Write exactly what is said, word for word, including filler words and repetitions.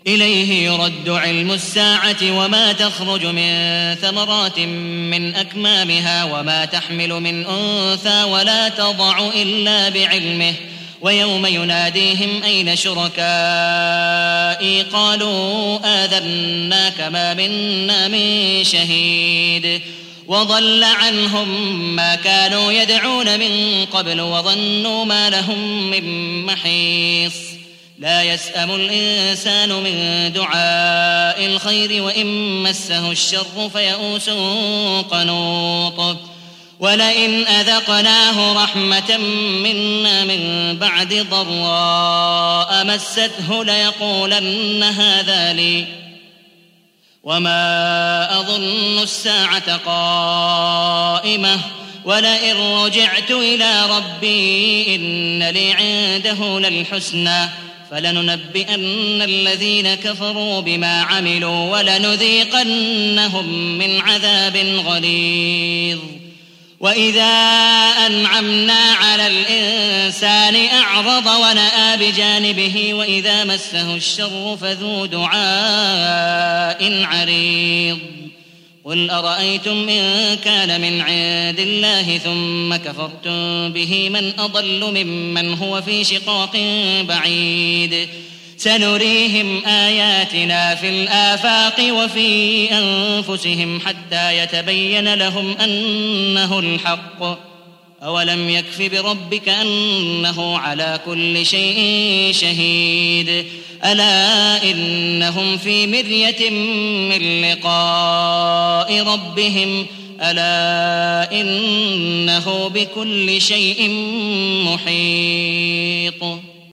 إليه يرد علم الساعة وما تخرج من ثمرات من أكمامها وما تحمل من أنثى ولا تضع إلا بعلمه ويوم يناديهم أين شركائي قالوا آذناك ما منا من شهيد وضل عنهم ما كانوا يدعون من قبل وظنوا ما لهم من محيص لا يسأم الإنسان من دعاء الخير وإن مسه الشر فيئوس قنوط ولئن أذقناه رحمة منا من بعد ضراء مسته ليقولن هذا لي وما أظن الساعة قائمة ولئن رجعت إلى ربي إن لي عنده للحسنى فلننبئن الذين كفروا بما عملوا ولنذيقنهم من عذاب غليظ وإذا أنعمنا على الإنسان أعرض ونأى بجانبه وإذا مسه الشر فذو دعاء عريض قل أرأيتم إن كان من عند الله ثم كفرتم به من أضل ممن هو في شقاق بعيد سنريهم آياتنا في الآفاق وفي أنفسهم حتى يتبين لهم أنه الحق أولم يكف بربك أنه على كل شيء شهيد ألا إنهم في مرية من لقاء ربهم ألا إنه بكل شيء محيط.